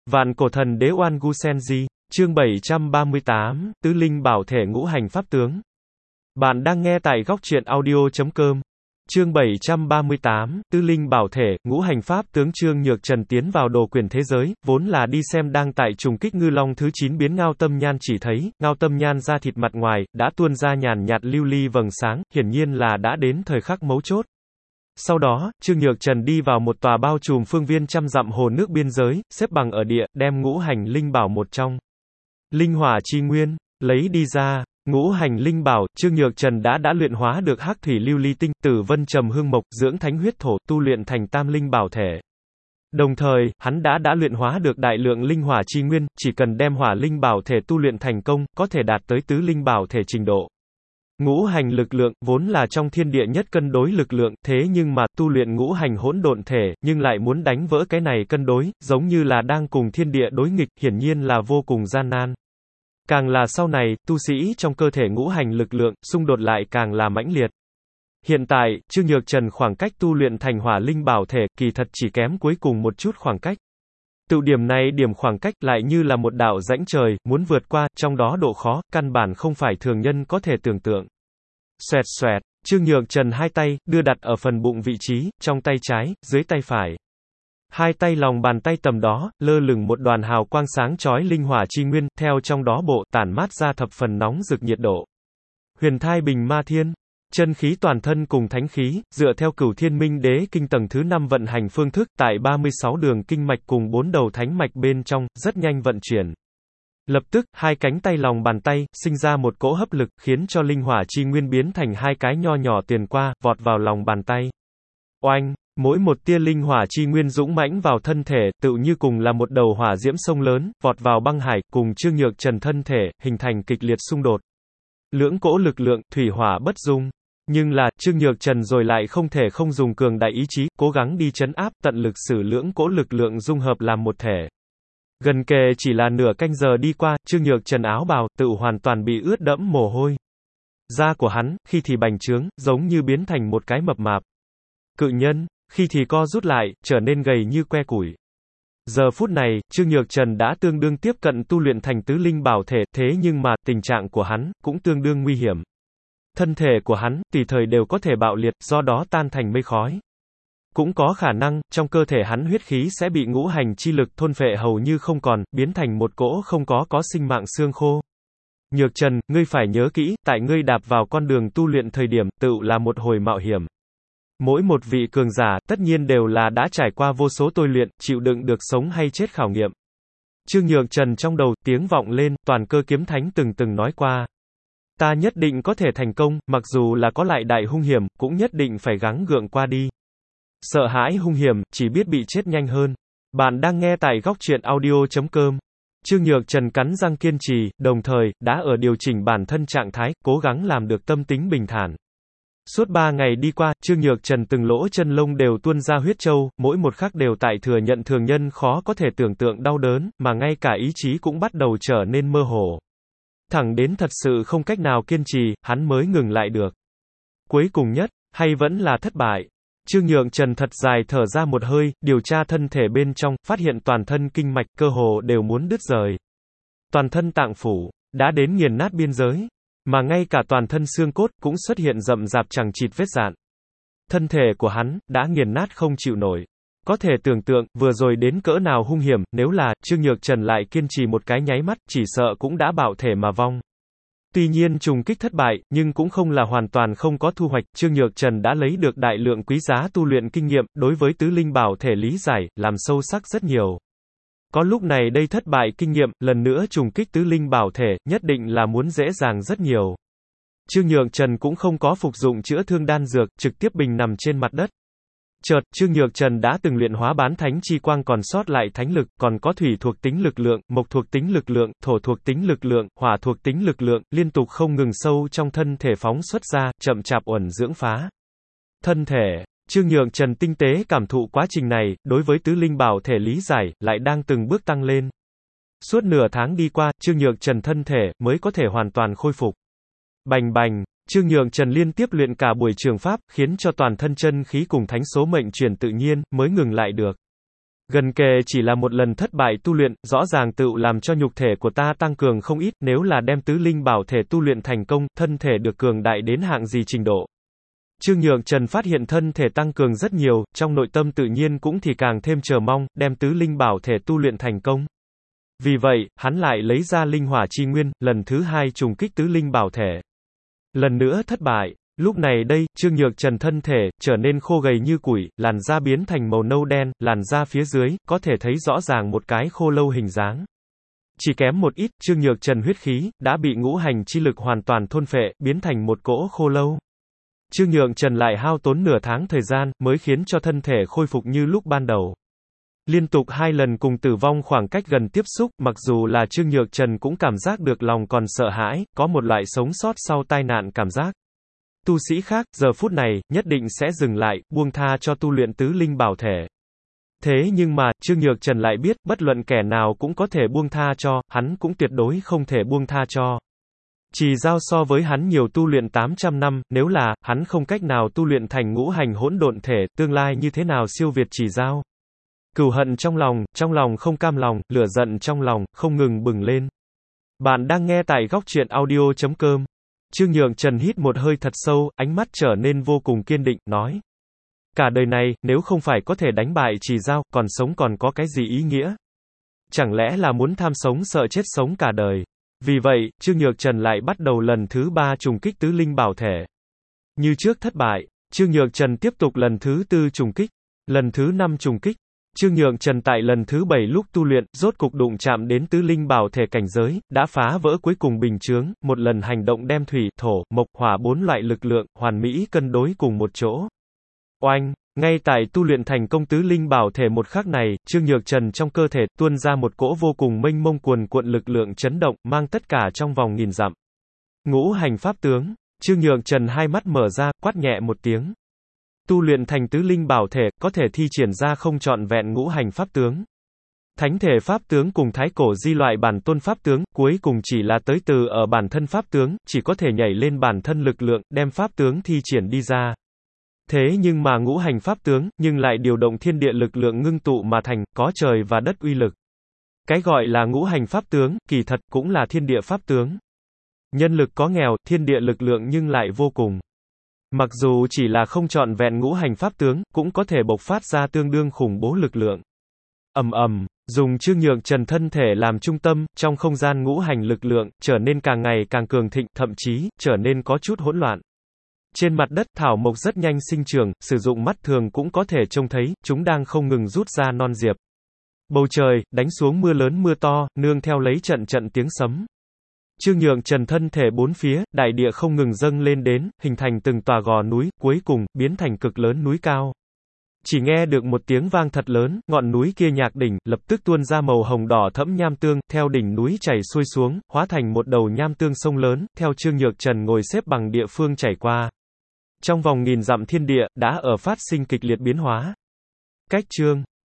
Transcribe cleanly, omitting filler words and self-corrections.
Vạn cổ thần đế Oan Gu Senji, chương 738, Tứ linh bảo thể ngũ hành pháp tướng. Bạn đang nghe tại góc truyện audio.com. Chương 738, Tứ linh bảo thể, ngũ hành pháp tướng. Trương Nhược Trần tiến vào đồ quyển thế giới, vốn là đi xem đang tại trùng kích ngư long thứ 9 biến Ngao Tâm Nhan, chỉ thấy, Ngao Tâm Nhan da thịt mặt ngoài, đã tuôn ra nhàn nhạt lưu ly vầng sáng, hiển nhiên là đã đến thời khắc mấu chốt. Sau đó, Trương Nhược Trần đi vào một tòa bao trùm phương viên trăm dặm hồ nước biên giới, xếp bằng ở địa, đem ngũ hành linh bảo một trong linh hỏa chi nguyên lấy đi ra. Ngũ hành linh bảo, Trương Nhược Trần đã luyện hóa được hắc thủy lưu ly tinh, tử vân trầm hương mộc, dưỡng thánh huyết thổ, tu luyện thành tam linh bảo thể. Đồng thời, hắn đã luyện hóa được đại lượng linh hỏa chi nguyên, chỉ cần đem hỏa linh bảo thể tu luyện thành công, có thể đạt tới tứ linh bảo thể trình độ. Ngũ hành lực lượng, vốn là trong thiên địa nhất cân đối lực lượng, thế nhưng mà, tu luyện ngũ hành hỗn độn thể, nhưng lại muốn đánh vỡ cái này cân đối, giống như là đang cùng thiên địa đối nghịch, hiển nhiên là vô cùng gian nan. Càng là sau này, tu sĩ trong cơ thể ngũ hành lực lượng, xung đột lại càng là mãnh liệt. Hiện tại, Trương Nhược Trần khoảng cách tu luyện thành hỏa linh bảo thể, kỳ thật chỉ kém cuối cùng một chút khoảng cách. Tự điểm này điểm khoảng cách lại như là một đạo rãnh trời, muốn vượt qua, trong đó độ khó, căn bản không phải thường nhân có thể tưởng tượng. Xoẹt xoẹt, Trương Nhược Trần hai tay, đưa đặt ở phần bụng vị trí, trong tay trái, dưới tay phải. Hai tay lòng bàn tay tầm đó, lơ lửng một đoàn hào quang sáng chói linh hỏa chi nguyên, theo trong đó bộ, tản mát ra thập phần nóng rực nhiệt độ. Huyền thai bình ma thiên. Chân khí toàn thân cùng thánh khí, dựa theo Cửu Thiên Minh Đế kinh tầng thứ 5 vận hành phương thức, tại 36 đường kinh mạch cùng 4 đầu thánh mạch bên trong, rất nhanh vận chuyển. Lập tức, hai cánh tay lòng bàn tay, sinh ra một cỗ hấp lực, khiến cho linh hỏa chi nguyên biến thành hai cái nho nhỏ tuyền qua, vọt vào lòng bàn tay. Oanh! Mỗi một tia linh hỏa chi nguyên dũng mãnh vào thân thể, tựu như cùng là một đầu hỏa diễm sông lớn, vọt vào băng hải, cùng Trương Nhược Trần thân thể, hình thành kịch liệt xung đột. Lưỡng cỗ lực lượng, thủy hỏa bất dung. Nhưng là, Trương Nhược Trần rồi lại không thể không dùng cường đại ý chí, cố gắng đi trấn áp, tận lực sử lưỡng cỗ lực lượng dung hợp làm một thể. Gần kề chỉ là nửa canh giờ đi qua, Trương Nhược Trần áo bào, tự hoàn toàn bị ướt đẫm mồ hôi. Da của hắn, khi thì bành trướng, giống như biến thành một cái mập mạp cự nhân, khi thì co rút lại, trở nên gầy như que củi. Giờ phút này, Trương Nhược Trần đã tương đương tiếp cận tu luyện thành tứ linh bảo thể, thế nhưng mà, tình trạng của hắn, cũng tương đương nguy hiểm. Thân thể của hắn, tùy thời đều có thể bạo liệt, do đó tan thành mây khói. Cũng có khả năng, trong cơ thể hắn huyết khí sẽ bị ngũ hành chi lực thôn phệ hầu như không còn, biến thành một cỗ không có sinh mạng xương khô. Nhược Trần, ngươi phải nhớ kỹ, tại ngươi đạp vào con đường tu luyện thời điểm, tựu là một hồi mạo hiểm. Mỗi một vị cường giả, tất nhiên đều là đã trải qua vô số tôi luyện, chịu đựng được sống hay chết khảo nghiệm. Trương Nhược Trần trong đầu, tiếng vọng lên, toàn cơ kiếm thánh từng nói qua. Ta nhất định có thể thành công, mặc dù là có lại đại hung hiểm, cũng nhất định phải gắng gượng qua đi. Sợ hãi hung hiểm, chỉ biết bị chết nhanh hơn. Bạn đang nghe tại góc truyện audio.com. Trương Nhược Trần cắn răng kiên trì, đồng thời, đã ở điều chỉnh bản thân trạng thái, cố gắng làm được tâm tính bình thản. Suốt 3 ngày đi qua, Trương Nhược Trần từng lỗ chân lông đều tuôn ra huyết châu, mỗi một khắc đều tại thừa nhận thường nhân khó có thể tưởng tượng đau đớn, mà ngay cả ý chí cũng bắt đầu trở nên mơ hồ. Thẳng đến thật sự không cách nào kiên trì, hắn mới ngừng lại được. Cuối cùng nhất, hay vẫn là thất bại. Trương Nhược Trần thật dài thở ra một hơi, điều tra thân thể bên trong, phát hiện toàn thân kinh mạch cơ hồ đều muốn đứt rời. Toàn thân tạng phủ, đã đến nghiền nát biên giới. Mà ngay cả toàn thân xương cốt, cũng xuất hiện rậm rạp chằng chịt vết rạn. Thân thể của hắn, đã nghiền nát không chịu nổi. Có thể tưởng tượng, vừa rồi đến cỡ nào hung hiểm, nếu là, Trương Nhược Trần lại kiên trì một cái nháy mắt, chỉ sợ cũng đã bạo thể mà vong. Tuy nhiên trùng kích thất bại, nhưng cũng không là hoàn toàn không có thu hoạch, Trương Nhược Trần đã lấy được đại lượng quý giá tu luyện kinh nghiệm, đối với tứ linh bảo thể lý giải, làm sâu sắc rất nhiều. Có lúc này đây thất bại kinh nghiệm, lần nữa trùng kích tứ linh bảo thể, nhất định là muốn dễ dàng rất nhiều. Trương Nhược Trần cũng không có phục dụng chữa thương đan dược, trực tiếp bình nằm trên mặt đất. Chợt, Trương Nhược Trần đã từng luyện hóa bán thánh chi quang còn sót lại thánh lực, còn có thủy thuộc tính lực lượng, mộc thuộc tính lực lượng, thổ thuộc tính lực lượng, hỏa thuộc tính lực lượng, liên tục không ngừng sâu trong thân thể phóng xuất ra, chậm chạp uẩn dưỡng phá thân thể. Trương Nhược Trần tinh tế cảm thụ quá trình này, đối với tứ linh bảo thể lý giải, lại đang từng bước tăng lên. Suốt nửa tháng đi qua, Trương Nhược Trần thân thể, mới có thể hoàn toàn khôi phục. Bành bành, Trương Nhược Trần liên tiếp luyện cả buổi trường pháp, khiến cho toàn thân chân khí cùng thánh số mệnh chuyển tự nhiên, mới ngừng lại được. Gần kề chỉ là một lần thất bại tu luyện, rõ ràng tựu làm cho nhục thể của ta tăng cường không ít, nếu là đem tứ linh bảo thể tu luyện thành công, thân thể được cường đại đến hạng gì trình độ. Trương Nhược Trần phát hiện thân thể tăng cường rất nhiều, trong nội tâm tự nhiên cũng thì càng thêm chờ mong, đem tứ linh bảo thể tu luyện thành công. Vì vậy, hắn lại lấy ra linh hỏa chi nguyên, lần thứ hai trùng kích tứ linh bảo thể. Lần nữa thất bại. Lúc này đây, Trương Nhược Trần thân thể, trở nên khô gầy như củi, làn da biến thành màu nâu đen, làn da phía dưới, có thể thấy rõ ràng một cái khô lâu hình dáng. Chỉ kém một ít, Trương Nhược Trần huyết khí, đã bị ngũ hành chi lực hoàn toàn thôn phệ, biến thành một cỗ khô lâu. Trương Nhược Trần lại hao tốn nửa tháng thời gian, mới khiến cho thân thể khôi phục như lúc ban đầu. Liên tục 2 lần cùng tử vong khoảng cách gần tiếp xúc, mặc dù là Trương Nhược Trần cũng cảm giác được lòng còn sợ hãi, có một loại sống sót sau tai nạn cảm giác. Tu sĩ khác, giờ phút này, nhất định sẽ dừng lại, buông tha cho tu luyện tứ linh bảo thể. Thế nhưng mà, Trương Nhược Trần lại biết, bất luận kẻ nào cũng có thể buông tha cho, hắn cũng tuyệt đối không thể buông tha cho. Trì Giao so với hắn nhiều tu luyện 800 năm, nếu là, hắn không cách nào tu luyện thành ngũ hành hỗn độn thể, tương lai như thế nào siêu việt Trì Giao. Cừu hận trong lòng không cam lòng, lửa giận trong lòng, không ngừng bừng lên. Bạn đang nghe tại góc truyện audio.com. Trương Nhược Trần hít một hơi thật sâu, ánh mắt trở nên vô cùng kiên định, nói. Cả đời này, nếu không phải có thể đánh bại Trì Giao, còn sống còn có cái gì ý nghĩa? Chẳng lẽ là muốn tham sống sợ chết sống cả đời? Vì vậy, Trương Nhược Trần lại bắt đầu lần thứ 3 trùng kích tứ linh bảo thể. Như trước thất bại, Trương Nhược Trần tiếp tục lần thứ 4 trùng kích, lần thứ 5 trùng kích. Trương Nhược Trần tại lần thứ 7 lúc tu luyện, rốt cục đụng chạm đến tứ linh bảo thể cảnh giới, đã phá vỡ cuối cùng bình chướng, một lần hành động đem thủy, thổ, mộc, hỏa 4 loại lực lượng, hoàn mỹ cân đối cùng một chỗ. Oanh! Ngay tại tu luyện thành công tứ linh bảo thể một khắc này, Trương Nhược Trần trong cơ thể tuôn ra một cỗ vô cùng mênh mông cuồn cuộn lực lượng chấn động, mang tất cả trong vòng nghìn dặm. Ngũ hành pháp tướng, Trương Nhược Trần hai mắt mở ra, quát nhẹ một tiếng. Tu luyện thành tứ linh bảo thể, có thể thi triển ra không trọn vẹn ngũ hành pháp tướng. Thánh thể pháp tướng cùng thái cổ di loại bản tôn pháp tướng, cuối cùng chỉ là tới từ ở bản thân pháp tướng, chỉ có thể nhảy lên bản thân lực lượng, đem pháp tướng thi triển đi ra. Thế nhưng mà ngũ hành pháp tướng, nhưng lại điều động thiên địa lực lượng ngưng tụ mà thành, có trời và đất uy lực. Cái gọi là ngũ hành pháp tướng, kỳ thật cũng là thiên địa pháp tướng. Nhân lực có nghèo, thiên địa lực lượng nhưng lại vô cùng. Mặc dù chỉ là không trọn vẹn ngũ hành pháp tướng, cũng có thể bộc phát ra tương đương khủng bố lực lượng. Ầm ầm, dùng Trương Nhược Trần thân thể làm trung tâm, trong không gian ngũ hành lực lượng, trở nên càng ngày càng cường thịnh, thậm chí, trở nên có chút hỗn loạn. Trên mặt đất, thảo mộc rất nhanh sinh trưởng, sử dụng mắt thường cũng có thể trông thấy, chúng đang không ngừng rút ra non diệp. Bầu trời, đánh xuống mưa lớn mưa to, nương theo lấy trận trận tiếng sấm. Trương Nhược Trần thân thể bốn phía, đại địa không ngừng dâng lên đến, hình thành từng tòa gò núi, cuối cùng, biến thành cực lớn núi cao. Chỉ nghe được một tiếng vang thật lớn, ngọn núi kia nhạc đỉnh, lập tức tuôn ra màu hồng đỏ thẫm nham tương, theo đỉnh núi chảy xuôi xuống, hóa thành một đầu nham tương sông lớn, theo Trương Nhược Trần ngồi xếp bằng địa phương chảy qua. Trong vòng nghìn dặm thiên địa, đã ở phát sinh kịch liệt biến hóa. Cách chương